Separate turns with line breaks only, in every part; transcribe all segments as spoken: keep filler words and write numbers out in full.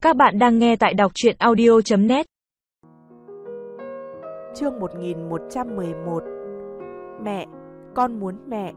Các bạn đang nghe tại đọc truyện audio chấm net.
Chương một nghìn một trăm mười một. Mẹ, con muốn mẹ.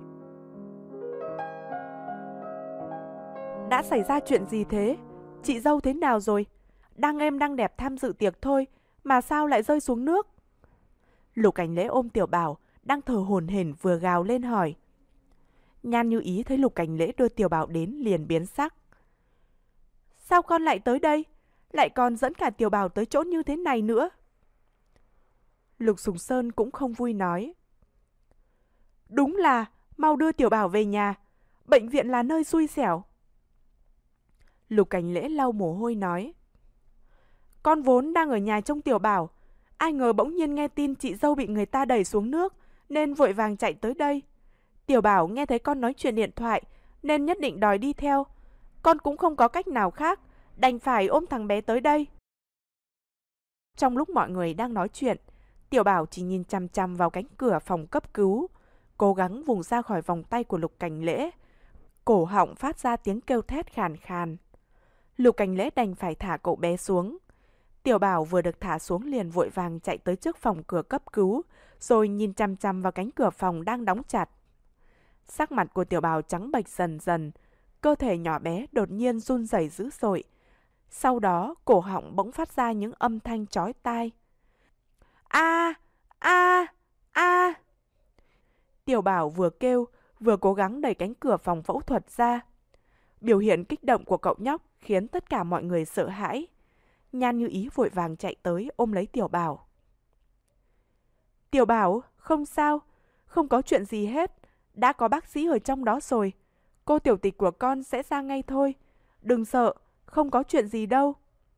Đã xảy ra chuyện gì thế? Chị dâu thế nào rồi? Đang êm đang đẹp tham dự tiệc thôi, mà sao lại rơi xuống nước? Lục Cảnh Lễ ôm Tiểu Bảo, đang thở hổn hển vừa gào lên hỏi. Nhan Như Ý thấy Lục Cảnh Lễ đưa Tiểu Bảo đến liền biến sắc. Sao con lại tới đây? Lại còn dẫn cả Tiểu Bảo tới chỗ như thế này nữa? Lục Sùng Sơn cũng không vui nói. Đúng là, mau đưa Tiểu Bảo về nhà. Bệnh viện là nơi xui xẻo. Lục Cảnh Lễ lau mồ hôi nói. Con vốn đang ở nhà trông Tiểu Bảo. Ai ngờ bỗng nhiên nghe tin chị dâu bị người ta đẩy xuống nước, nên vội vàng chạy tới đây. Tiểu Bảo nghe thấy con nói chuyện điện thoại, nên nhất định đòi đi theo. Con cũng không có cách nào khác, đành phải ôm thằng bé tới đây. Trong lúc mọi người đang nói chuyện, Tiểu Bảo chỉ nhìn chằm chằm vào cánh cửa phòng cấp cứu, cố gắng vùng ra khỏi vòng tay của Lục Cảnh Lễ. Cổ họng phát ra tiếng kêu thét khàn khàn. Lục Cảnh Lễ đành phải thả cậu bé xuống. Tiểu Bảo vừa được thả xuống liền vội vàng chạy tới trước phòng cửa cấp cứu, rồi nhìn chằm chằm vào cánh cửa phòng đang đóng chặt. Sắc mặt của Tiểu Bảo trắng bệch dần dần, cơ thể nhỏ bé đột nhiên run rẩy dữ dội. Sau đó, cổ họng bỗng phát ra những âm thanh chói tai. A, a, a. Tiểu Bảo vừa kêu, vừa cố gắng đẩy cánh cửa phòng phẫu thuật ra. Biểu hiện kích động của cậu nhóc khiến tất cả mọi người sợ hãi. Nhan Như Ý vội vàng chạy tới ôm lấy Tiểu Bảo. Tiểu Bảo, không sao, không có chuyện gì hết. Đã có bác sĩ ở trong đó rồi. Cô tiểu tịch của con sẽ ra ngay thôi. Đừng sợ, không có chuyện gì đâu.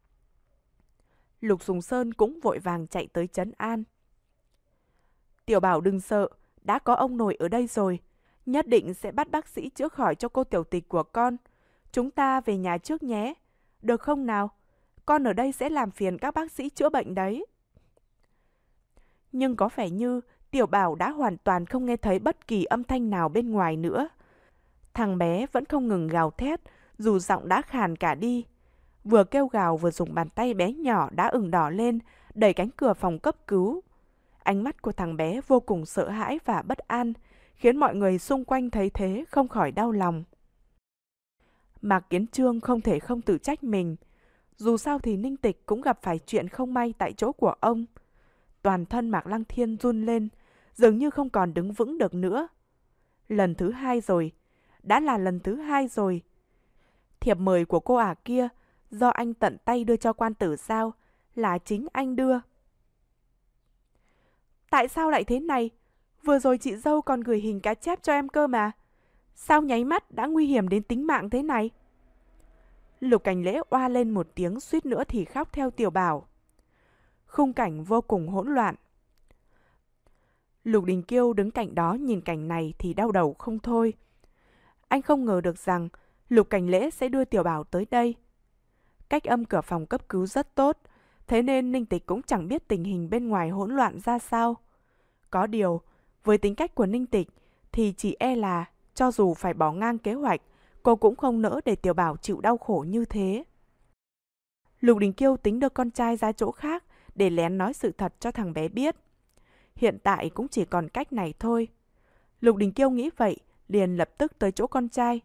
Lục Sùng Sơn cũng vội vàng chạy tới trấn an. Tiểu Bảo đừng sợ, đã có ông nội ở đây rồi. Nhất định sẽ bắt bác sĩ chữa khỏi cho cô tiểu tịch của con. Chúng ta về nhà trước nhé. Được không nào? Con ở đây sẽ làm phiền các bác sĩ chữa bệnh đấy. Nhưng có vẻ như Tiểu Bảo đã hoàn toàn không nghe thấy bất kỳ âm thanh nào bên ngoài nữa. Thằng bé vẫn không ngừng gào thét, dù giọng đã khàn cả đi. Vừa kêu gào vừa dùng bàn tay bé nhỏ đã ửng đỏ lên, đẩy cánh cửa phòng cấp cứu. Ánh mắt của thằng bé vô cùng sợ hãi và bất an, khiến mọi người xung quanh thấy thế không khỏi đau lòng. Mạc Kiến Trương không thể không tự trách mình. Dù sao thì Ninh Tịch cũng gặp phải chuyện không may tại chỗ của ông. Toàn thân Mạc Lăng Thiên run lên, dường như không còn đứng vững được nữa. Lần thứ hai rồi, đã là lần thứ hai rồi. Thiệp mời của cô ả kia, do anh tận tay đưa cho quan tử Giao, là chính anh đưa. Tại sao lại thế này? Vừa rồi chị dâu còn gửi hình cá chép cho em cơ mà. Sao nháy mắt đã nguy hiểm đến tính mạng thế này? Lục Cảnh Lễ oa lên một tiếng suýt nữa thì khóc theo Tiểu Bảo. Khung cảnh vô cùng hỗn loạn. Lục Đình Kiêu đứng cạnh đó nhìn cảnh này thì đau đầu không thôi. Anh không ngờ được rằng Lục Cảnh Lễ sẽ đưa Tiểu Bảo tới đây. Cách âm cửa phòng cấp cứu rất tốt, thế nên Ninh Tịch cũng chẳng biết tình hình bên ngoài hỗn loạn ra sao. Có điều, với tính cách của Ninh Tịch thì chỉ e là cho dù phải bỏ ngang kế hoạch, cô cũng không nỡ để Tiểu Bảo chịu đau khổ như thế. Lục Đình Kiêu tính đưa con trai ra chỗ khác để lén nói sự thật cho thằng bé biết. Hiện tại cũng chỉ còn cách này thôi. Lục Đình Kiêu nghĩ vậy, liền lập tức tới chỗ con trai.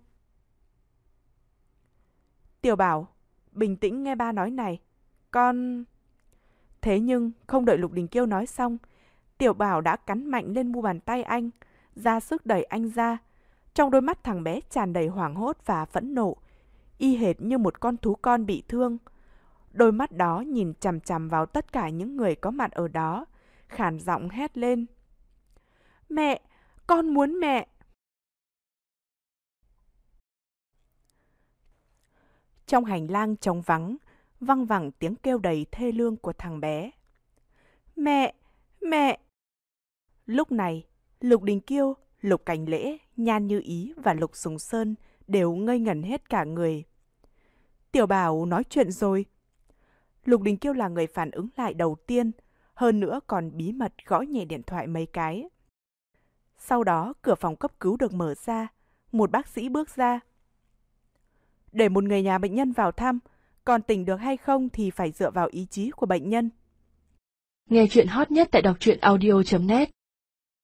Tiểu Bảo, bình tĩnh nghe ba nói này. Con... Thế nhưng không đợi Lục Đình Kiêu nói xong, Tiểu Bảo đã cắn mạnh lên mu bàn tay anh, ra sức đẩy anh ra. Trong đôi mắt thằng bé tràn đầy hoảng hốt và phẫn nộ, y hệt như một con thú con bị thương. Đôi mắt đó nhìn chằm chằm vào tất cả những người có mặt ở đó, khàn giọng hét lên. Mẹ, con muốn mẹ. Trong hành lang trống vắng, văng vẳng tiếng kêu đầy thê lương của thằng bé. Mẹ, mẹ. Lúc này, Lục Đình Kiêu, Lục Cảnh Lễ, Nhan Như Ý và Lục Sùng Sơn đều ngây ngẩn hết cả người. Tiểu Bảo nói chuyện rồi. Lục Đình Kiêu là người phản ứng lại đầu tiên, hơn nữa còn bí mật gõ nhẹ điện thoại mấy cái. Sau đó, cửa phòng cấp cứu được mở ra, một bác sĩ bước ra. Để một người nhà bệnh nhân vào thăm, Còn tỉnh được hay không thì phải dựa vào ý chí của bệnh nhân.
Nghe chuyện hot nhất tại đọc truyện audio chấm net